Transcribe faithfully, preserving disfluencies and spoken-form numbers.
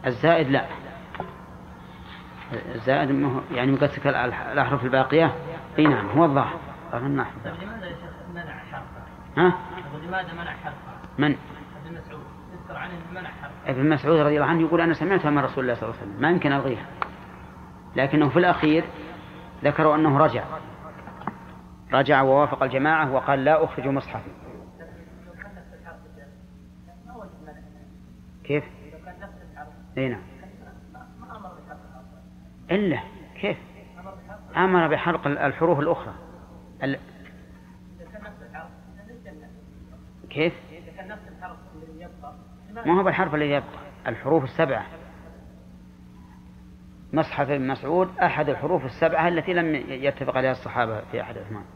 الزائد لا، الزائد يعني مقصك الأحرف الباقية. اي نعم هو الظاهر. لماذا يا شيخ منع حرفا؟ ها؟ لماذا منع حرفا؟ من؟ ابن مسعود يذكر عنه منع حرفا. ابن مسعود رضي الله عنه يقول أنا سمعتها من رسول الله صلى الله عليه وسلم، ما يمكن ألغيها، لكنه في الأخير ذكروا أنه رجع رجع ووافق الجماعة وقال لا أخرج مصحفي. كيف؟ اي نعم. إلا كيف أمر بحلق الحروف الأخرى ال... كيف؟ ما هو بالحرف الذي يبقى، الحروف السبعة. مصحف ابن مسعود أحد الحروف السبعة التي لم يتفق عليها الصحابة في أحد الأثمان.